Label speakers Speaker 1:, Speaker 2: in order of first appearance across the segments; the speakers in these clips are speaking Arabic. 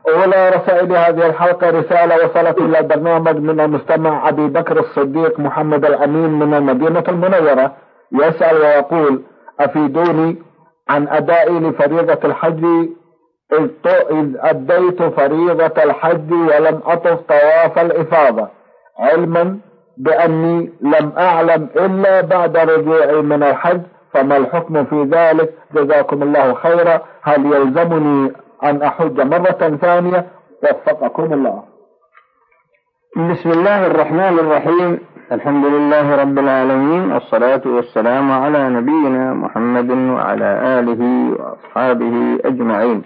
Speaker 1: أولى رسائل هذه الحلقة رسالة وصلت إلى البرنامج من المستمع أبي بكر الصديق محمد الأمين من المدينة المنورة، يسأل ويقول: أفيدوني عن أدائي لفريضة الحج، إذ أديت فريضة الحج ولم أطف طواف الإفاضة، علما بأني لم أعلم إلا بعد رجوعي من الحج، فما الحكم في ذلك؟ جزاكم الله خيرا. هل يلزمني أن أحج مرة ثانية؟ وفقكم الله.
Speaker 2: بسم الله الرحمن الرحيم. الحمد لله رب العالمين، والصلاة والسلام على نبينا محمد وعلى آله وأصحابه أجمعين.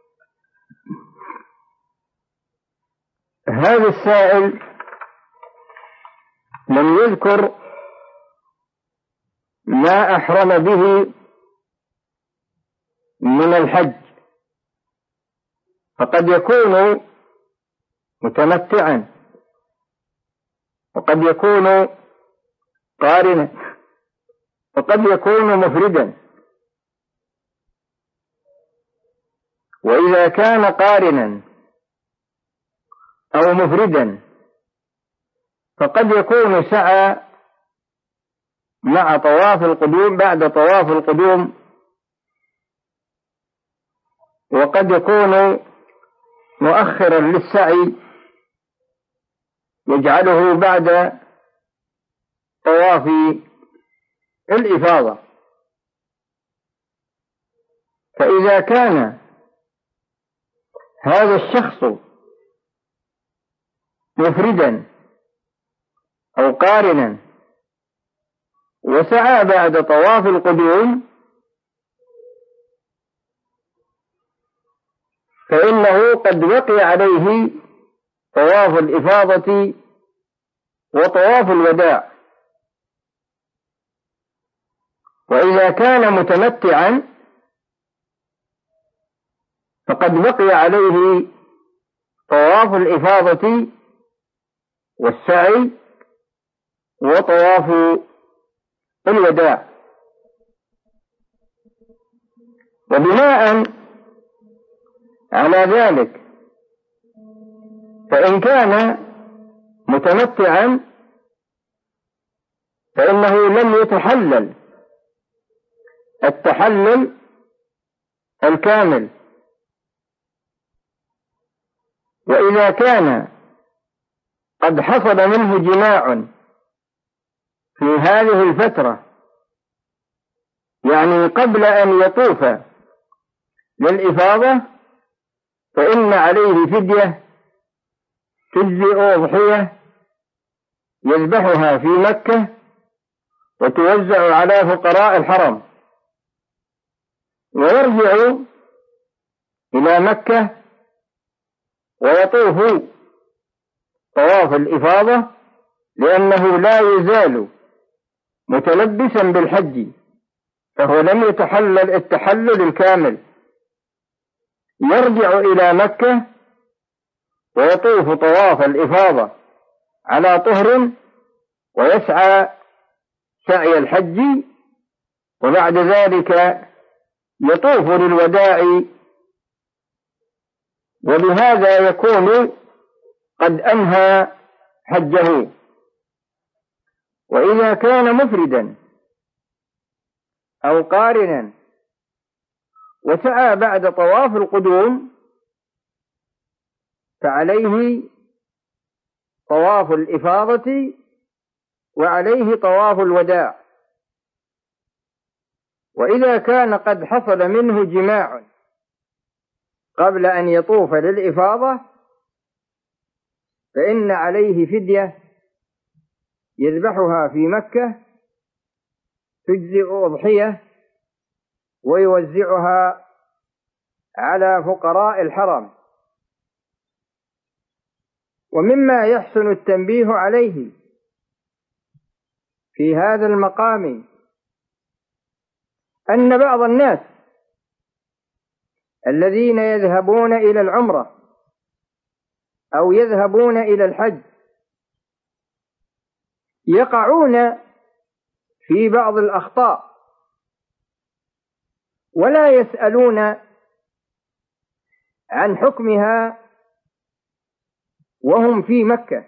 Speaker 2: هذا السائل لم يذكر ما أحرم به من الحج، فقد يكون متمتعا، وقد يكون قارنا، وقد يكون مفردا. وإذا كان قارنا أو مفردا فقد يكون سعى مع طواف القدوم بعد طواف القدوم، وقد يكون مؤخرا للسعي يجعله بعد طواف الإفاضة. فإذا كان هذا الشخص مفردا أو قارنا وسعى بعد طواف القدوم فإنه قد وقع عليه طواف الإفاضة وطواف الوداع. وإذا كان متمتعا فقد وقع عليه طواف الإفاضة والسعي وطواف الوداع. وبناء على ذلك فإن كان متمتعا فإنه لم يتحلل التحلل الكامل. وإذا كان قد حصل منه جماع في هذه الفترة، يعني قبل أن يطوف للإفاضة، فإن عليه فدية تجزئ أضحية يذبحها في مكة وتوزع على فقراء الحرم، ويرجع إلى مكة ويطوف طواف الإفاضة، لأنه لا يزال متلبسا بالحج، فهو لم يتحلل التحلل الكامل. يرجع إلى مكة ويطوف طواف الإفاضة على طهر ويسعى سعي الحج، وبعد ذلك يطوف للوداع، وبهذا يكون قد أنهى حجه. وإذا كان مفردا أو قارنا وسعى بعد طواف القدوم فعليه طواف الإفاضة وعليه طواف الوداع. وإذا كان قد حصل منه جماع قبل أن يطوف للإفاضة فإن عليه فدية يذبحها في مكة تجزئ أضحية ويوزعها على فقراء الحرم. ومما يحسن التنبيه عليه في هذا المقام أن بعض الناس الذين يذهبون إلى العمرة أو يذهبون إلى الحج يقعون في بعض الأخطاء ولا يسألون عن حكمها وهم في مكة،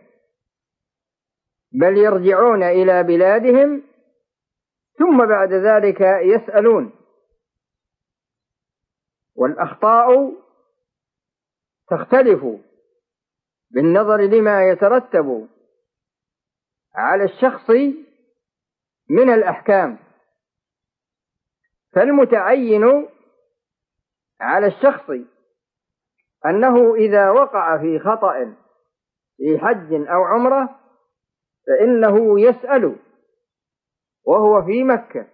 Speaker 2: بل يرجعون إلى بلادهم ثم بعد ذلك يسألون. والأخطاء تختلف بالنظر لما يترتب على الشخص من الأحكام، فالمتعين على الشخص أنه إذا وقع في خطأ في حج أو عمرة فإنه يسأل وهو في مكة.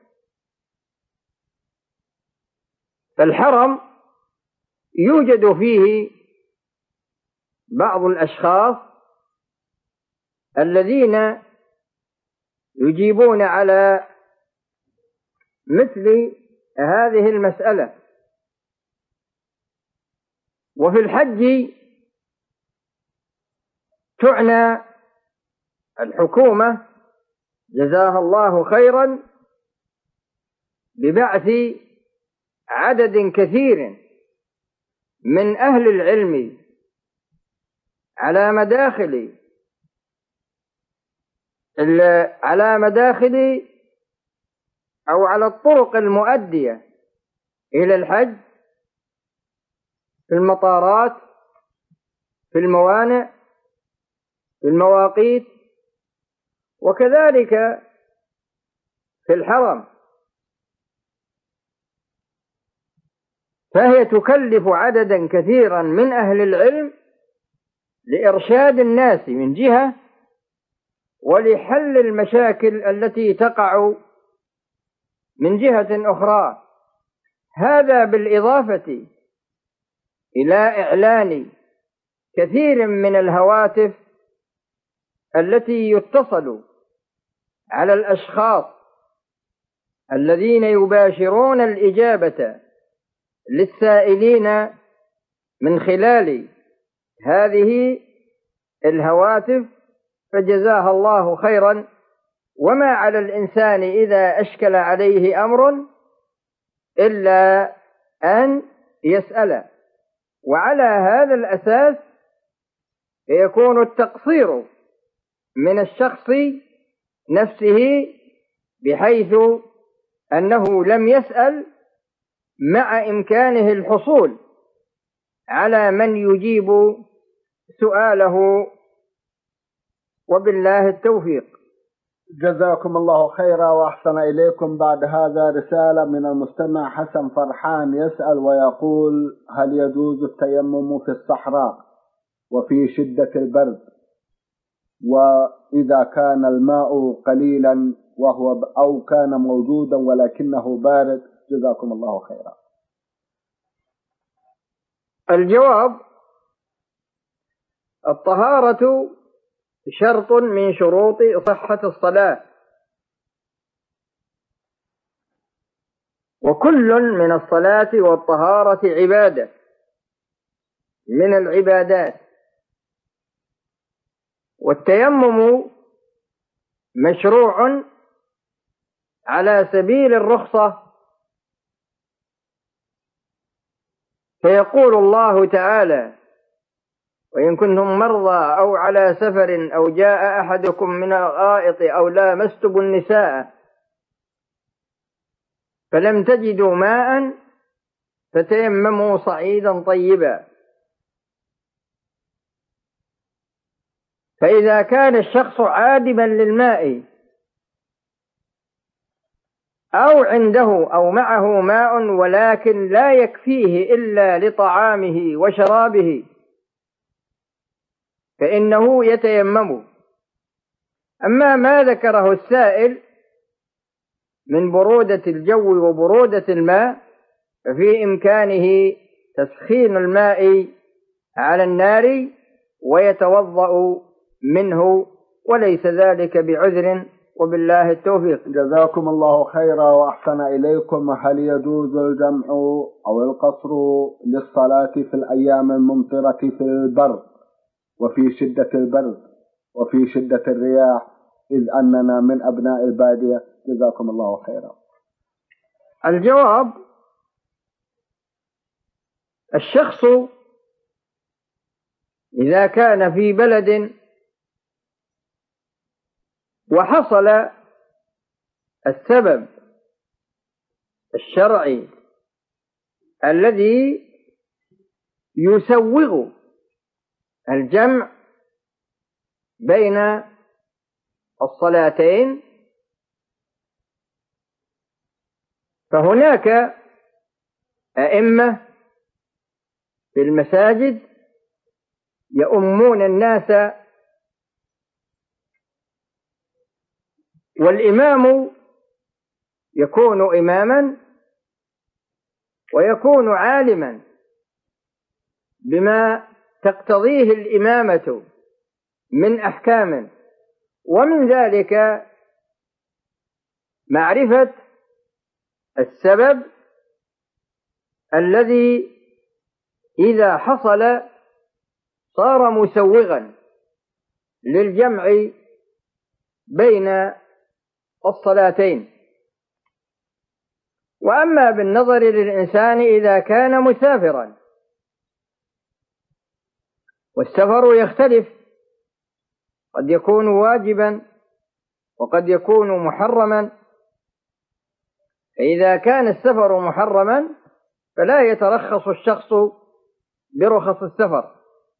Speaker 2: فالحرم يوجد فيه بعض الأشخاص الذين يجيبون على مثل هذه المسألة. وفي الحج تعنى الحكومة جزاها الله خيرا ببعث عدد كثير من أهل العلم على مداخل أو على الطرق المؤدية إلى الحج، في المطارات، في الموانئ، في المواقيت، وكذلك في الحرم. فهي تكلف عددا كثيرا من أهل العلم لإرشاد الناس من جهة، ولحل المشاكل التي تقع من جهة أخرى. هذا بالإضافة إلى إعلان كثير من الهواتف التي يتصل على الأشخاص الذين يباشرون الإجابة للسائلين من خلال هذه الهواتف، فجزاها الله خيرا. وما على الإنسان إذا أشكل عليه أمر إلا أن يسأل، وعلى هذا الأساس يكون التقصير من الشخص نفسه، بحيث أنه لم يسأل مع إمكانه الحصول على من يجيب سؤاله، وبالله التوفيق.
Speaker 1: جزاكم الله خيرا وأحسن إليكم. بعد هذا رسالة من المستمع حسن فرحان يسأل ويقول: هل يجوز التيمم في الصحراء وفي شدة البرد، وإذا كان الماء قليلا أو كان موجودا ولكنه بارد؟ جزاكم الله خيرا.
Speaker 2: الجواب: الطهارة شرط من شروط صحة الصلاة، وكل من الصلاة والطهارة عبادة من العبادات. والتيمم مشروع على سبيل الرخصة، فيقول الله تعالى: وإن كنتم مرضى أو على سفر أو جاء أحدكم من الغائط أو لامستم النساء فلم تجدوا ماء فتيمموا صعيدا طيبا. فإذا كان الشخص عادما للماء أو عنده أو معه ماء ولكن لا يكفيه إلا لطعامه وشرابه فإنه يتيمم. أما ما ذكره السائل من برودة الجو وبرودة الماء ففي إمكانه تسخين الماء على النار ويتوضأ منه، وليس ذلك بعذر، وبالله التوفيق.
Speaker 1: جزاكم الله خيرا وأحسن إليكم. هل يجوز الجمع أو القصر للصلاة في الأيام الممطرة في البر وفي شدة البرد وفي شدة الرياح، إذ أننا من أبناء البادية؟ جزاكم الله خيرا.
Speaker 2: الجواب: الشخص إذا كان في بلد وحصل السبب الشرعي الذي يسوغ الجمع بين الصلاتين، فهناك أئمة في المساجد يؤمون الناس، والإمام يكون إماما ويكون عالما بما تقتضيه الإمامة من أحكام، ومن ذلك معرفة السبب الذي إذا حصل صار مسوغا للجمع بين الصلاتين. وأما بالنظر للإنسان إذا كان مسافرا، والسفر يختلف، قد يكون واجبا وقد يكون محرما، فإذا كان السفر محرما فلا يترخص الشخص برخص السفر،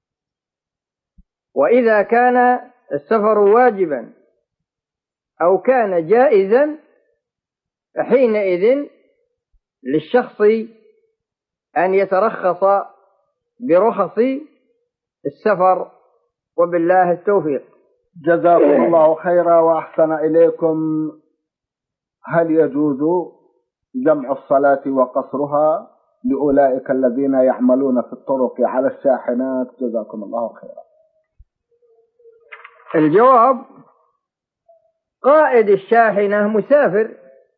Speaker 2: وإذا كان السفر واجبا أو كان جائزا فحينئذ للشخص أن يترخص برخص السفر، وبالله التوفيق.
Speaker 1: جزاكم الله خيرا وأحسن إليكم. هل يجوز جمع الصلاة وقصرها لأولئك الذين يعملون في الطرق على الشاحنات؟ جزاكم الله خيرا.
Speaker 2: الجواب: قائد الشاحنة مسافر،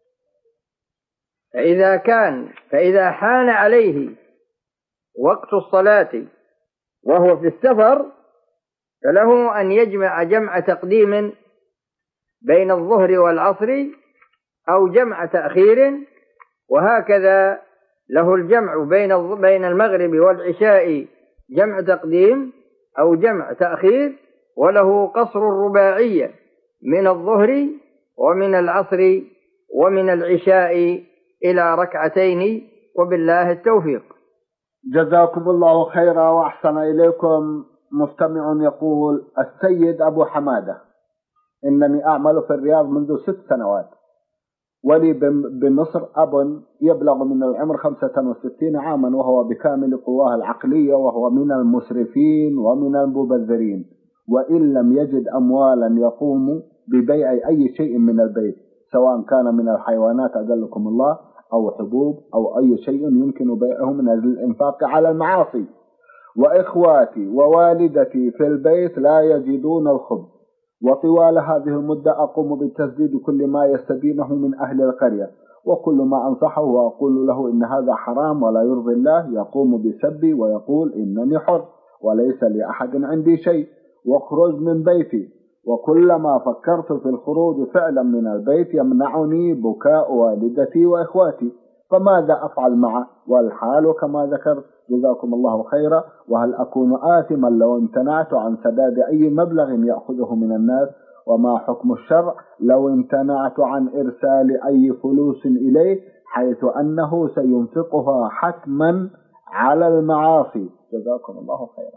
Speaker 2: فإذا حان عليه وقت الصلاة وهو في السفر فله أن يجمع جمع تقديم بين الظهر والعصر أو جمع تأخير، وهكذا له الجمع بين المغرب والعشاء جمع تقديم أو جمع تأخير، وله قصر الرباعية من الظهر ومن العصر ومن العشاء إلى ركعتين، وبالله التوفيق.
Speaker 1: جزاكم الله خيرا وأحسن إليكم. مستمع يقول: السيد أبو حمادة، إنني أعمل في الرياض منذ 6 سنوات، ولي بمصر أب يبلغ من العمر 65 عاما، وهو بكامل قواه العقلية، وهو من المسرفين ومن المبذرين، وإن لم يجد أموالا يقوم ببيع أي شيء من البيت، سواء كان من الحيوانات أجلكم الله أو حبوب أو أي شيء يمكن بيعه من أجل الإنفاق على المعاصي. وإخواتي ووالدتي في البيت لا يجدون الخبز، وطوال هذه المدة أقوم بتسديد كل ما يستدينه من أهل القرية، وكل ما أنصحه وأقول له إن هذا حرام ولا يرضي الله يقوم بسبي ويقول إنني حر وليس لأحد عندي شيء، واخرج من بيتي. وكلما فكرت في الخروج فعلا من البيت يمنعني بكاء والدتي وإخواتي، فماذا أفعل معه والحال كما ذكرت؟ جزاكم الله خيرا. وهل أكون آثما لو امتنعت عن سداد أي مبلغ يأخذه من الناس؟ وما حكم الشرع لو امتنعت عن إرسال أي فلوس إليه، حيث أنه سينفقها حتما على المعاصي؟ جزاكم الله خيرا.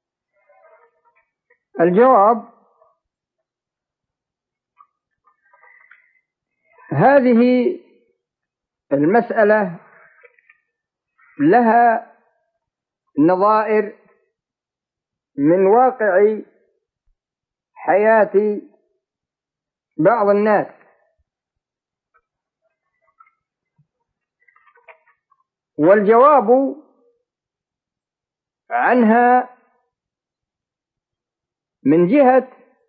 Speaker 2: الجواب: هذه المسألة لها نظائر من واقع حياة بعض الناس، والجواب عنها من جهة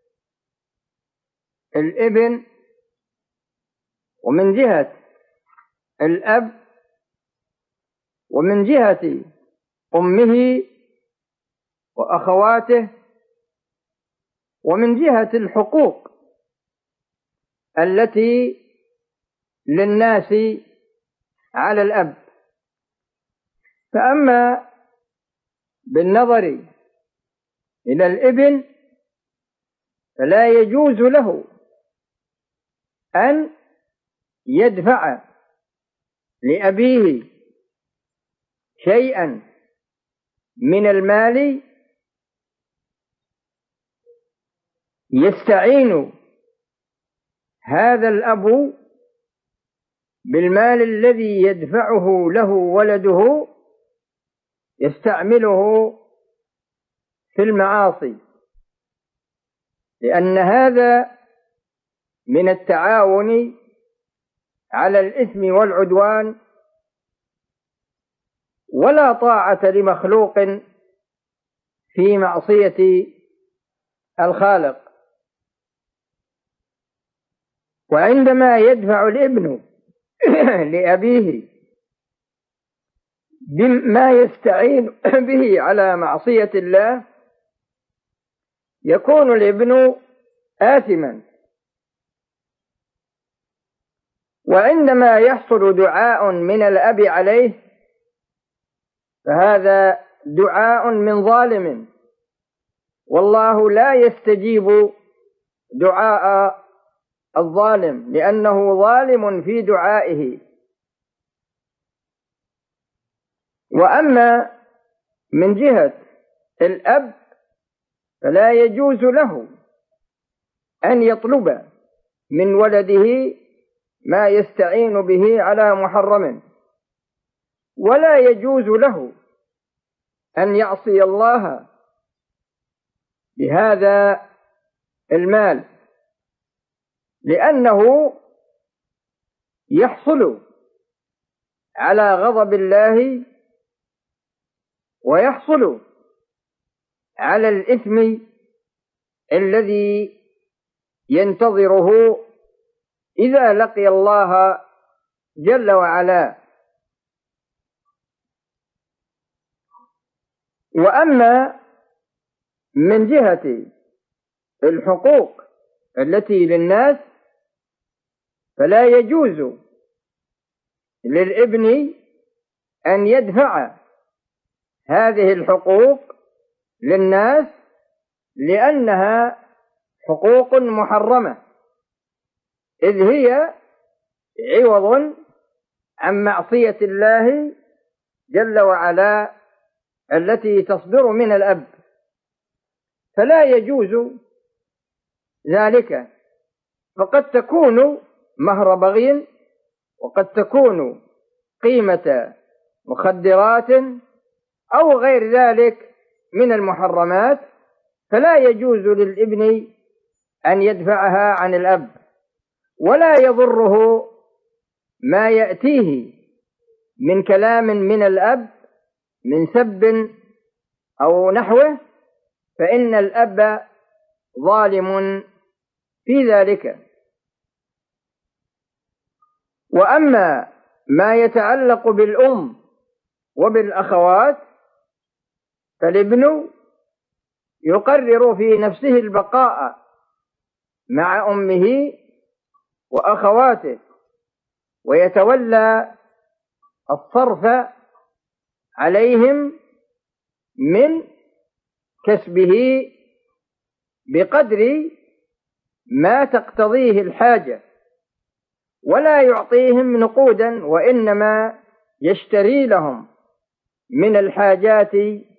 Speaker 2: الابن ومن جهة الأب ومن جهة أمه وأخواته ومن جهة الحقوق التي للناس على الأب. فأما بالنظر إلى الابن فلا يجوز له أن يدفع لأبيه شيئا من المال يستعين هذا الأب بالمال الذي يدفعه له ولده يستعمله في المعاصي، لأن هذا من التعاون على الإثم والعدوان، ولا طاعة لمخلوق في معصية الخالق. وعندما يدفع الابن لأبيه بما يستعين به على معصية الله يكون الابن آثما. وعندما يحصل دعاء من الأب عليه فهذا دعاء من ظالم، والله لا يستجيب دعاء الظالم لأنه ظالم في دعائه. وأما من جهة الأب فلا يجوز له أن يطلب من ولده ما يستعين به على محرم، ولا يجوز له أن يعصي الله بهذا المال، لأنه يحصل على غضب الله ويحصل على الإثم الذي ينتظره إذا لقي الله جل وعلا. وأما من جهة الحقوق التي للناس فلا يجوز للابن أن يدفع هذه الحقوق للناس لأنها حقوق محرمة، إذ هي عوض عن معصية الله جل وعلا التي تصدر من الأب، فلا يجوز ذلك. فقد تكون مهر بغي، وقد تكون قيمة مخدرات أو غير ذلك من المحرمات، فلا يجوز للابن أن يدفعها عن الأب، ولا يضره ما يأتيه من كلام من الأب من سب أو نحوه، فإن الأب ظالم في ذلك. وأما ما يتعلق بالأم وبالأخوات فالابن يقرر في نفسه البقاء مع أمه وأخواته، ويتولى الصرف عليهم من كسبه بقدر ما تقتضيه الحاجة، ولا يعطيهم نقودا، وإنما يشتري لهم من الحاجات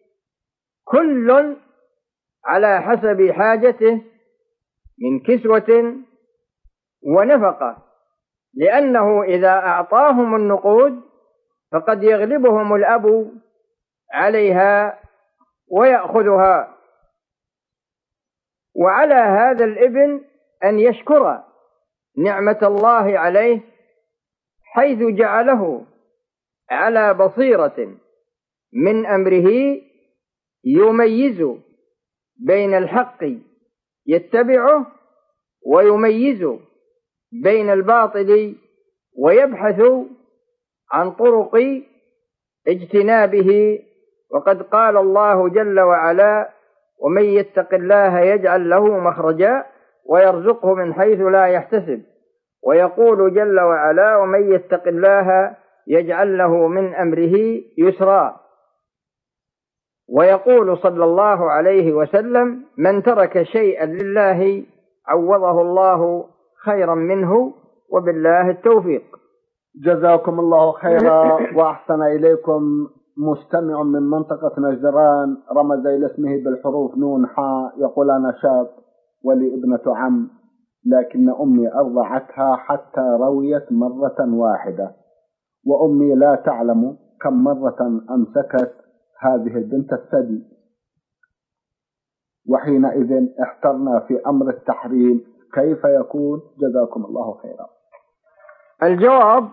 Speaker 2: كل على حسب حاجته من كسوة ونفقة، لأنه إذا أعطاهم النقود فقد يغلبهم الأب عليها ويأخذها. وعلى هذا الابن أن يشكر نعمة الله عليه حيث جعله على بصيرة من أمره يميز بين الحق يتبعه ويميز بين الباطل ويبحث عن طرق اجتنابه. وقد قال الله جل وعلا: ومن يتق الله يجعل له مخرجا ويرزقه من حيث لا يحتسب. ويقول جل وعلا: ومن يتق الله يجعل له من أمره يسرا. ويقول صلى الله عليه وسلم: من ترك شيئا لله عوضه الله خيرا منه، وبالله التوفيق.
Speaker 1: جزاكم الله خيرا وأحسن إليكم. مستمع من منطقة نجران رمز إلى اسمه بالحروف نون حاء، يقول: أنا شاب ولي ابنة عم، لكن أمي أرضعتها حتى رويت مرة واحدة، وأمي لا تعلم كم مرة أمسكت هذه البنت الثدي، وحينئذ احترنا في أمر التحريم، كيف يكون؟ جزاكم الله خيرا.
Speaker 2: الجواب: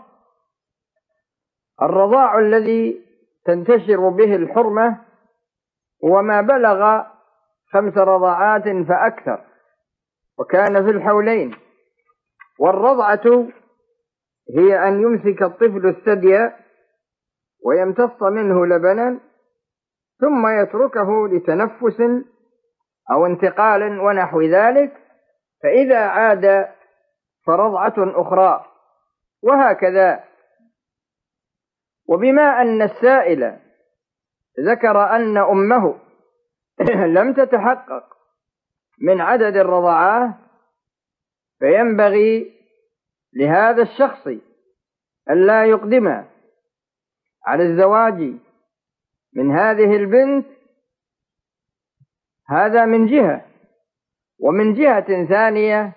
Speaker 2: الرضاع الذي تنتشر به الحرمة هو ما بلغ 5 رضعات فأكثر، وكان في الحولين. والرضعة هي أن يمسك الطفل الثدي ويمتص منه لبنا ثم يتركه لتنفس أو انتقال ونحو ذلك، فإذا عاد فرضعة أخرى، وهكذا. وبما أن السائل ذكر أن أمه لم تتحقق من عدد الرضعات، فينبغي لهذا الشخص ألا يقدم على الزواج من هذه البنت، هذا من جهة. ومن جهة ثانية،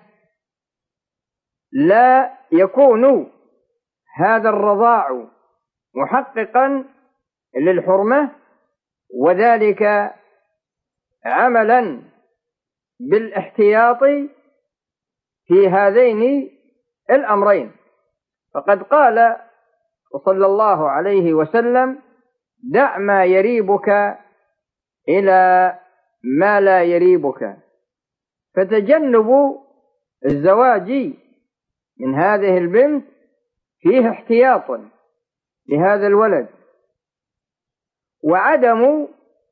Speaker 2: لا يكون هذا الرضاع محققا للحرمة، وذلك عملا بالاحتياط في هذين الأمرين. فقد قال صلى الله عليه وسلم: دع ما يريبك إلى ما لا يريبك. فتجنب الزواج من هذه البنت فيه احتياط لهذا الولد، وعدم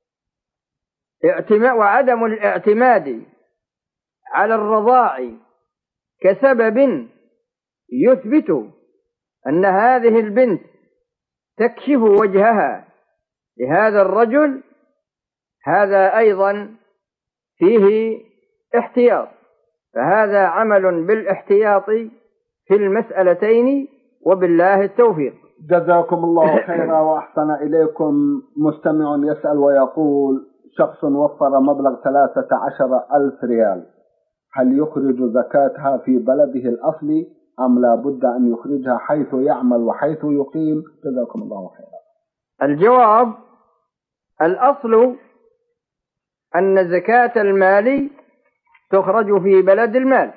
Speaker 2: الاعتماد على الرضاع كسبب يثبت أن هذه البنت تكشف وجهها لهذا الرجل، هذا أيضا فيه احتياط. فهذا عمل بالاحتياط في المسألتين، وبالله التوفيق.
Speaker 1: جزاكم الله خيرا وأحسن إليكم. مستمع يسأل ويقول: شخص وفر مبلغ 13,000 ريال، هل يخرج زكاتها في بلده الأصلي أم لا بد أن يخرجها حيث يعمل وحيث يقيم؟ جزاكم الله خيرا.
Speaker 2: الجواب: الأصل أن زكاة المال تخرج في بلد المال،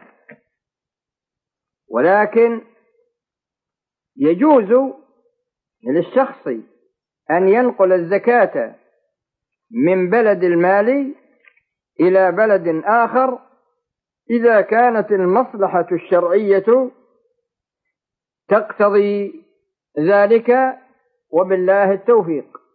Speaker 2: ولكن يجوز للشخص أن ينقل الزكاة من بلد المال إلى بلد آخر إذا كانت المصلحة الشرعية تقتضي ذلك، وبالله التوفيق.